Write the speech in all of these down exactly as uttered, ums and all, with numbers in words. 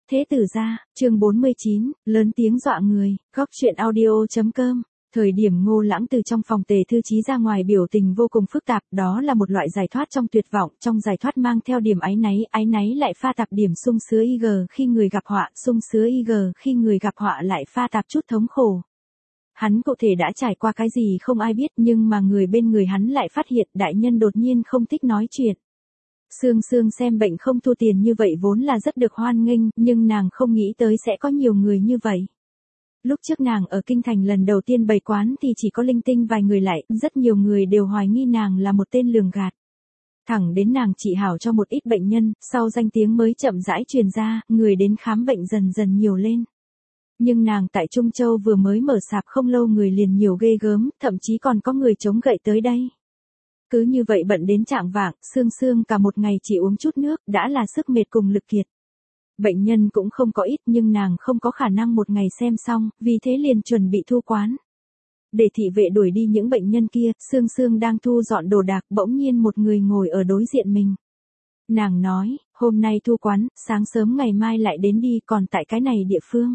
Thế tử gia, chương bốn mươi chín, lớn tiếng dọa người, góc truyện audio.com. Thời điểm Ngô Lãng từ trong phòng Tề Thư Chí ra ngoài biểu tình vô cùng phức tạp, đó là một loại giải thoát trong tuyệt vọng, trong giải thoát mang theo điểm áy náy, áy náy lại pha tạp điểm sung sướng y gờ khi người gặp họa, sung sướng y gờ khi người gặp họa lại pha tạp chút thống khổ. Hắn cụ thể đã trải qua cái gì không ai biết, nhưng mà người bên người hắn lại phát hiện đại nhân đột nhiên không thích nói chuyện. Sương Sương xem bệnh không thu tiền như vậy vốn là rất được hoan nghênh, nhưng nàng không nghĩ tới sẽ có nhiều người như vậy. Lúc trước nàng ở Kinh Thành lần đầu tiên bày quán thì chỉ có linh tinh vài người lại, rất nhiều người đều hoài nghi nàng là một tên lường gạt. Thẳng đến nàng trị hảo cho một ít bệnh nhân, sau danh tiếng mới chậm rãi truyền ra, người đến khám bệnh dần dần nhiều lên. Nhưng nàng tại Trung Châu vừa mới mở sạp không lâu người liền nhiều ghê gớm, thậm chí còn có người chống gậy tới đây. Cứ như vậy bận đến trạng vạng, Sương Sương cả một ngày chỉ uống chút nước, đã là sức mệt cùng lực kiệt. Bệnh nhân cũng không có ít nhưng nàng không có khả năng một ngày xem xong, vì thế liền chuẩn bị thu quán. Để thị vệ đuổi đi những bệnh nhân kia, Sương Sương đang thu dọn đồ đạc, bỗng nhiên một người ngồi ở đối diện mình. Nàng nói, hôm nay thu quán, sáng sớm ngày mai lại đến đi, còn tại cái này địa phương.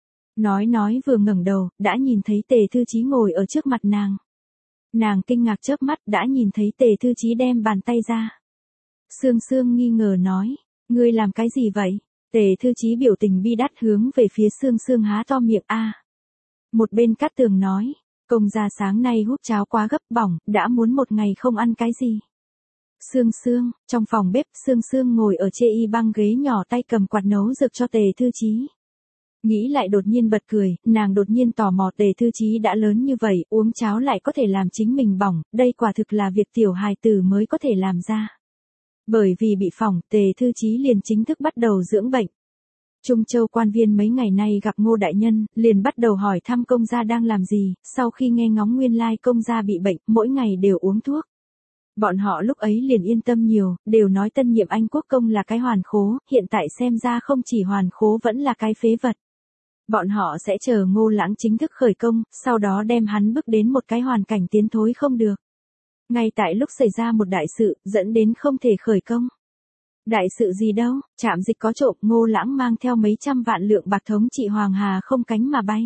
Nói nói vừa ngẩng đầu, đã nhìn thấy Tề Thư Chí ngồi ở trước mặt nàng. Nàng kinh ngạc chớp mắt đã nhìn thấy Tề Thư Chí đem bàn tay ra. Sương Sương nghi ngờ nói, ngươi làm cái gì vậy? Tề Thư Chí biểu tình bi đát hướng về phía Sương Sương há to miệng a. Một bên Cát Tường nói, công gia sáng nay hút cháo quá gấp bỏng, đã muốn một ngày không ăn cái gì. Sương Sương, trong phòng bếp Sương Sương ngồi ở chê y băng ghế nhỏ tay cầm quạt nấu dược cho Tề Thư Chí. Nghĩ lại đột nhiên bật cười, nàng đột nhiên tò mò Tề Thư Chí đã lớn như vậy, uống cháo lại có thể làm chính mình bỏng, đây quả thực là việc tiểu hài tử mới có thể làm ra. Bởi vì bị phỏng, Tề Thư Chí liền chính thức bắt đầu dưỡng bệnh. Trung Châu quan viên mấy ngày nay gặp Ngô đại nhân, liền bắt đầu hỏi thăm công gia đang làm gì, sau khi nghe ngóng nguyên lai công gia bị bệnh, mỗi ngày đều uống thuốc. Bọn họ lúc ấy liền yên tâm nhiều, đều nói tân nhiệm Anh quốc công là cái hoàn khố, hiện tại xem ra không chỉ hoàn khố vẫn là cái phế vật. Bọn họ sẽ chờ Ngô Lãng chính thức khởi công, sau đó đem hắn bước đến một cái hoàn cảnh tiến thối không được. Ngay tại lúc xảy ra một đại sự, dẫn đến không thể khởi công. Đại sự gì đâu, trạm dịch có trộm, Ngô Lãng mang theo mấy trăm vạn lượng bạc thống trị Hoàng Hà không cánh mà bay.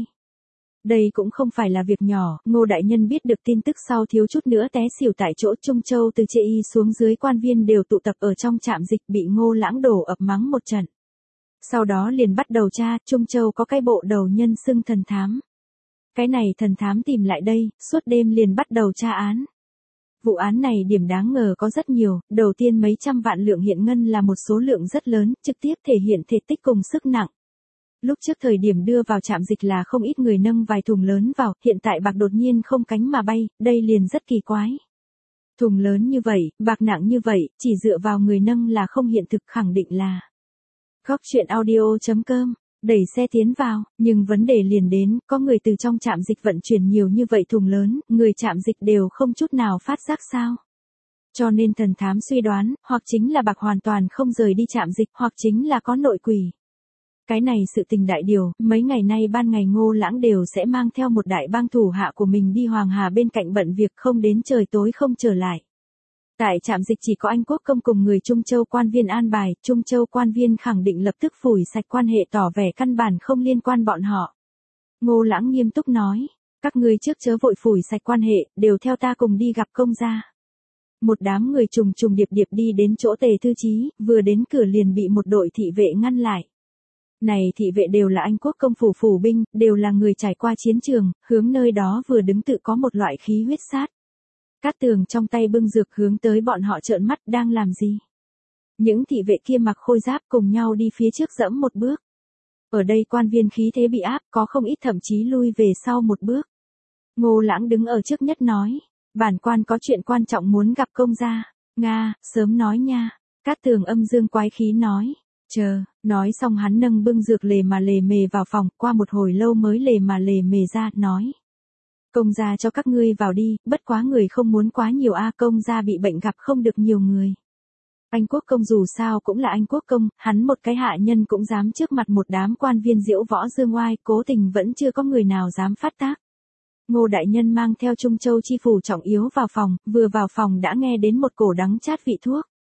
Đây cũng không phải là việc nhỏ, Ngô đại nhân biết được tin tức sau thiếu chút nữa té xỉu tại chỗ. Trung Châu từ chê y xuống dưới quan viên đều tụ tập ở trong trạm dịch bị Ngô Lãng đổ ập mắng một trận. Sau đó liền bắt đầu tra, Trung Châu có cái bộ đầu nhân xưng thần thám. Cái này thần thám tìm lại đây, suốt đêm liền bắt đầu tra án. Vụ án này điểm đáng ngờ có rất nhiều, đầu tiên mấy trăm vạn lượng hiện ngân là một số lượng rất lớn, trực tiếp thể hiện thể tích cùng sức nặng. Lúc trước thời điểm đưa vào trạm dịch là không ít người nâng vài thùng lớn vào, hiện tại bạc đột nhiên không cánh mà bay, đây liền rất kỳ quái. Thùng lớn như vậy, bạc nặng như vậy, chỉ dựa vào người nâng là không hiện thực, khẳng định là. Góc truyện audio.com, đẩy xe tiến vào, nhưng vấn đề liền đến, có người từ trong trạm dịch vận chuyển nhiều như vậy thùng lớn, người trạm dịch đều không chút nào phát giác sao. Cho nên thần thám suy đoán, hoặc chính là bạc hoàn toàn không rời đi trạm dịch, hoặc chính là có nội quỷ. Cái này sự tình đại điều, mấy ngày nay ban ngày Ngô Lãng đều sẽ mang theo một đại bang thủ hạ của mình đi Hoàng Hà bên cạnh bận việc không đến trời tối không trở lại. Tại trạm dịch chỉ có Anh quốc công cùng người Trung Châu quan viên an bài, Trung Châu quan viên khẳng định lập tức phủi sạch quan hệ tỏ vẻ căn bản không liên quan bọn họ. Ngô Lãng nghiêm túc nói, các ngươi trước chớ vội phủi sạch quan hệ, đều theo ta cùng đi gặp công gia. Một đám người trùng trùng điệp điệp đi đến chỗ Tề Thư Chí, vừa đến cửa liền bị một đội thị vệ ngăn lại. Này thị vệ đều là Anh quốc công phủ phủ binh, đều là người trải qua chiến trường, hướng nơi đó vừa đứng tự có một loại khí huyết sát. Cát Tường trong tay bưng dược hướng tới bọn họ trợn mắt đang làm gì. Những thị vệ kia mặc khôi giáp cùng nhau đi phía trước dẫm một bước. Ở đây quan viên khí thế bị áp, có không ít thậm chí lui về sau một bước. Ngô Lãng đứng ở trước nhất nói, bản quan có chuyện quan trọng muốn gặp công gia. Nga, sớm nói nha. Cát Tường âm dương quái khí nói, chờ, nói xong hắn nâng bưng dược lề mà lề mề vào phòng, qua một hồi lâu mới lề mà lề mề ra, nói. Công gia cho các ngươi vào đi, bất quá người không muốn quá nhiều a, công gia bị bệnh gặp không được nhiều người. Anh quốc công dù sao cũng là Anh quốc công, hắn một cái hạ nhân cũng dám trước mặt một đám quan viên diễu võ dương oai, cố tình vẫn chưa có người nào dám phát tác. Ngô đại nhân mang theo Trung Châu chi phủ trọng yếu vào phòng, vừa vào phòng đã nghe đến một cổ đắng chát vị thuốc.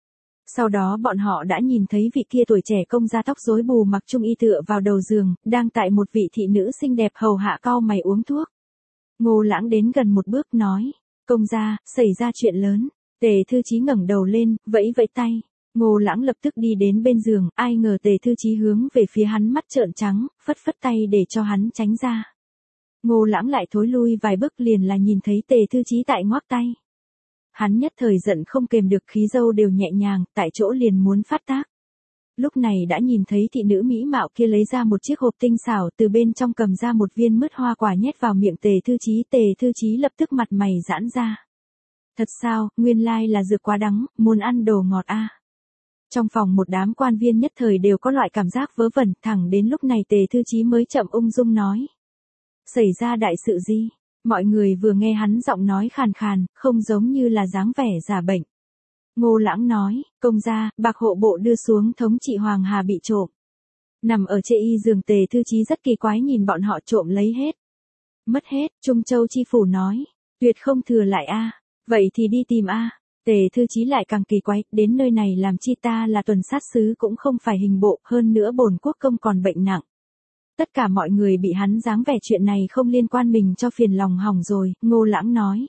Sau đó bọn họ đã nhìn thấy vị kia tuổi trẻ công gia tóc rối bù mặc trung y tựa vào đầu giường, đang tại một vị thị nữ xinh đẹp hầu hạ cau mày uống thuốc. Ngô Lãng đến gần một bước nói, công gia, xảy ra chuyện lớn. Tề Thư Chí ngẩng đầu lên, vẫy vẫy tay. Ngô Lãng lập tức đi đến bên giường, ai ngờ Tề Thư Chí hướng về phía hắn mắt trợn trắng, phất phất tay để cho hắn tránh ra. Ngô Lãng lại thối lui vài bước liền là nhìn thấy Tề Thư Chí tại ngoác tay. Hắn nhất thời giận không kềm được, khí dâu đều nhẹ nhàng, tại chỗ liền muốn phát tác. Lúc này đã nhìn thấy thị nữ mỹ mạo kia lấy ra một chiếc hộp tinh xảo, từ bên trong cầm ra một viên mứt hoa quả nhét vào miệng Tề Thư Chí. Tề Thư Chí lập tức mặt mày giãn ra. Thật sao, nguyên lai là dược quá đắng, muốn ăn đồ ngọt a. À. Trong phòng một đám quan viên nhất thời đều có loại cảm giác vớ vẩn, thẳng đến lúc này Tề Thư Chí mới chậm ung dung nói. Xảy ra đại sự gì? Mọi người vừa nghe hắn giọng nói khàn khàn, không giống như là dáng vẻ giả bệnh. Ngô Lãng nói, công gia, bạc hộ bộ đưa xuống thống trị Hoàng Hà bị trộm. Nằm ở chê y giường Tề Thư Chí rất kỳ quái nhìn bọn họ trộm lấy hết. Mất hết, Trung Châu chi phủ nói, tuyệt không thừa lại a. À. Vậy thì đi tìm a. À. Tề Thư Chí lại càng kỳ quái, đến nơi này làm chi, ta là tuần sát sứ cũng không phải hình bộ, hơn nữa bổn quốc công còn bệnh nặng. Tất cả mọi người bị hắn dáng vẻ chuyện này không liên quan mình cho phiền lòng hỏng rồi. Ngô Lãng nói.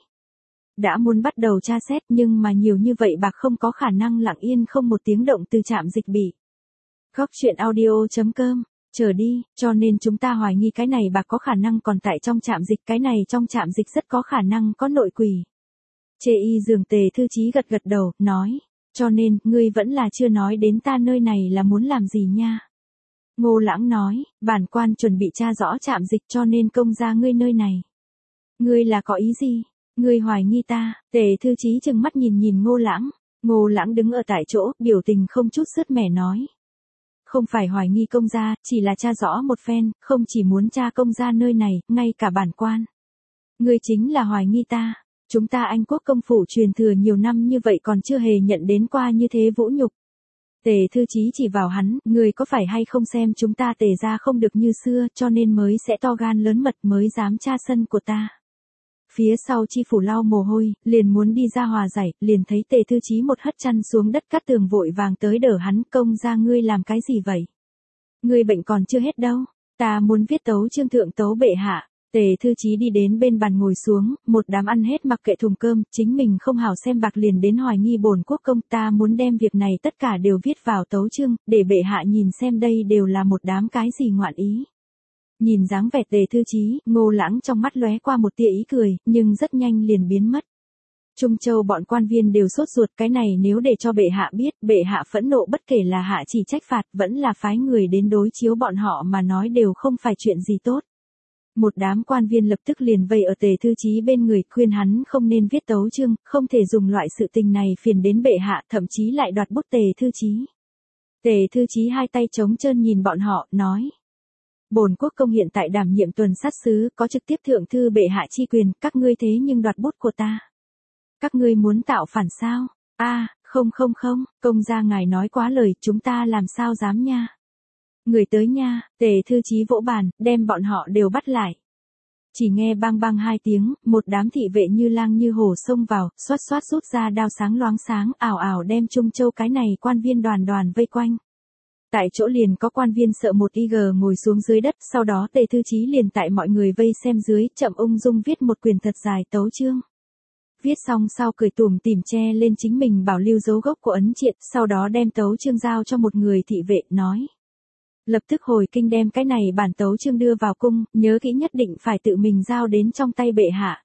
Đã muốn bắt đầu tra xét nhưng mà nhiều như vậy bạc không có khả năng lặng yên không một tiếng động từ trạm dịch bị. Góc truyện audio chấm com, chờ đi, cho nên chúng ta hoài nghi cái này bạc có khả năng còn tại trong trạm dịch, cái này trong trạm dịch rất có khả năng có nội quỷ. Chê y giường Tề Thư Chí gật gật đầu, nói, cho nên, ngươi vẫn là chưa nói đến ta nơi này là muốn làm gì nha. Ngô Lãng nói, bản quan chuẩn bị tra rõ trạm dịch cho nên công ra ngươi nơi này. Ngươi là có ý gì? Ngươi hoài nghi ta? Tề Thư Chí trừng mắt nhìn nhìn Ngô Lãng. Ngô Lãng đứng ở tại chỗ, biểu tình không chút sứt mẻ nói. Không phải hoài nghi công gia, chỉ là tra rõ một phen, không chỉ muốn tra công gia nơi này, ngay cả bản quan. Ngươi chính là hoài nghi ta. Chúng ta Anh quốc công phủ truyền thừa nhiều năm như vậy còn chưa hề nhận đến qua như thế vũ nhục. Tề Thư Chí chỉ vào hắn, người có phải hay không xem chúng ta Tề gia không được như xưa cho nên mới sẽ to gan lớn mật mới dám tra sân của ta. Phía sau chi phủ lau mồ hôi, liền muốn đi ra hòa giải, liền thấy Tề Thư Chí một hất chăn xuống đất Cát Tường vội vàng tới đỡ hắn, công gia ngươi làm cái gì vậy? Ngươi bệnh còn chưa hết đâu, ta muốn viết tấu chương thượng tấu bệ hạ. Tề Thư Chí đi đến bên bàn ngồi xuống, một đám ăn hết mặc kệ thùng cơm, chính mình không hảo xem bạc liền đến hoài nghi bổn quốc công, ta muốn đem việc này tất cả đều viết vào tấu chương, để bệ hạ nhìn xem đây đều là một đám cái gì ngoạn ý. Nhìn dáng vẻ Tề Thư Chí, Ngô Lãng trong mắt lóe qua một tia ý cười, nhưng rất nhanh liền biến mất. Trung Châu bọn quan viên đều sốt ruột, cái này nếu để cho bệ hạ biết, bệ hạ phẫn nộ bất kể là hạ chỉ trách phạt, vẫn là phái người đến đối chiếu bọn họ mà nói đều không phải chuyện gì tốt. Một đám quan viên lập tức liền vây ở Tề Thư Chí bên người, khuyên hắn không nên viết tấu chương, không thể dùng loại sự tình này phiền đến bệ hạ, thậm chí lại đoạt bút Tề Thư Chí. Tề Thư Chí hai tay trống trơn nhìn bọn họ, nói. Bổn quốc công hiện tại đảm nhiệm tuần sát sứ, có trực tiếp thượng thư bệ hạ chi quyền, các ngươi thế nhưng đoạt bút của ta. Các ngươi muốn tạo phản sao? A, à, không không không, công gia ngài nói quá lời, chúng ta làm sao dám nha. Người tới nha, Tề Thư Chí vỗ bàn, đem bọn họ đều bắt lại. Chỉ nghe bang bang hai tiếng, một đám thị vệ như lang như hổ xông vào, xoát xoát rút ra đao sáng loáng sáng, ảo ảo đem Trung Châu cái này quan viên đoàn đoàn vây quanh. Tại chỗ liền có quan viên sợ một y gờ ngồi xuống dưới đất, sau đó Tề Thư Chí liền tại mọi người vây xem dưới, chậm ung dung viết một quyển thật dài tấu chương. Viết xong sau cười tủm tỉm che lên chính mình bảo lưu dấu gốc của ấn triện, sau đó đem tấu chương giao cho một người thị vệ, nói. Lập tức hồi kinh đem cái này bản tấu chương đưa vào cung, nhớ kỹ nhất định phải tự mình giao đến trong tay bệ hạ.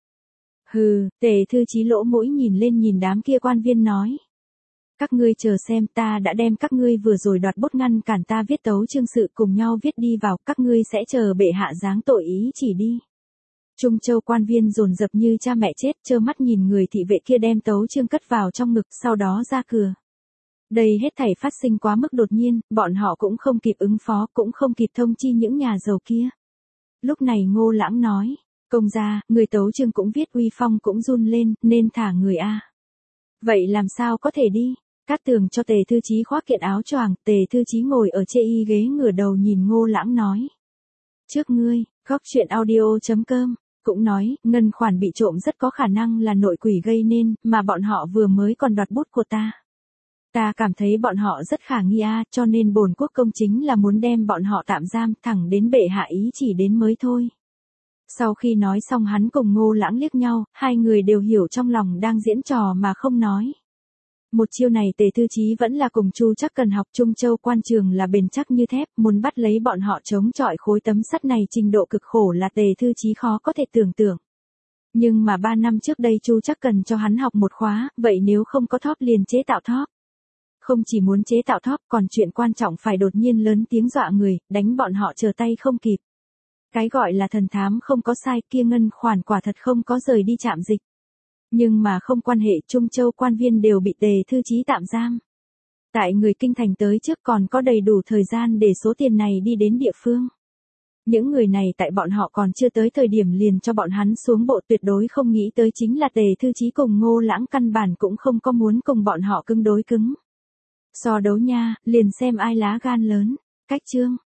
Hừ, Tề Thư Chí lỗ mũi nhìn lên nhìn đám kia quan viên nói. Các ngươi chờ xem, ta đã đem các ngươi vừa rồi đoạt bút ngăn cản ta viết tấu chương sự cùng nhau viết đi vào, các ngươi sẽ chờ bệ hạ giáng tội ý chỉ đi. Trung Châu quan viên dồn dập như cha mẹ chết, trơ mắt nhìn người thị vệ kia đem tấu chương cất vào trong ngực, sau đó ra cửa. Đây hết thảy phát sinh quá mức đột nhiên, bọn họ cũng không kịp ứng phó, cũng không kịp thông chi những nhà giàu kia. Lúc này Ngô Lãng nói, công gia, người tấu chương cũng viết uy phong cũng run lên, nên thả người a. Vậy làm sao có thể đi? Cát Tường cho Tề Thư Chí khoác kiện áo choàng, Tề Thư Chí ngồi ở chê y ghế ngửa đầu nhìn Ngô Lãng nói. Trước ngươi, góc truyện audio chấm com, cũng nói, ngân khoản bị trộm rất có khả năng là nội quỷ gây nên, mà bọn họ vừa mới còn đoạt bút của ta. Ta cảm thấy bọn họ rất khả nghi a, cho nên bổn quốc công chính là muốn đem bọn họ tạm giam, thẳng đến bệ hạ ý chỉ đến mới thôi. Sau khi nói xong hắn cùng Ngô Lãng liếc nhau, hai người đều hiểu trong lòng đang diễn trò mà không nói. Một chiêu này Tề Thư Chí vẫn là cùng Chu Chắc Cần học, Trung Châu quan trường là bền chắc như thép, muốn bắt lấy bọn họ chống chọi khối tấm sắt này trình độ cực khổ là Tề Thư Chí khó có thể tưởng tượng. Nhưng mà ba năm trước đây Chu Chắc Cần cho hắn học một khóa, vậy nếu không có thóp liền chế tạo thóp. Không chỉ muốn chế tạo thóp, còn chuyện quan trọng phải đột nhiên lớn tiếng dọa người, đánh bọn họ trở tay không kịp. Cái gọi là thần thám không có sai, kia ngân khoản quả thật không có rời đi trạm dịch. Nhưng mà không quan hệ, Trung Châu quan viên đều bị Tề Thư Chí tạm giam. Tại người kinh thành tới trước còn có đầy đủ thời gian để số tiền này đi đến địa phương. Những người này tại bọn họ còn chưa tới thời điểm liền cho bọn hắn xuống bộ, tuyệt đối không nghĩ tới chính là Tề Thư Chí cùng Ngô Lãng căn bản cũng không có muốn cùng bọn họ cứng đối cứng. So đấu nha, liền xem ai lá gan lớn. Cách chương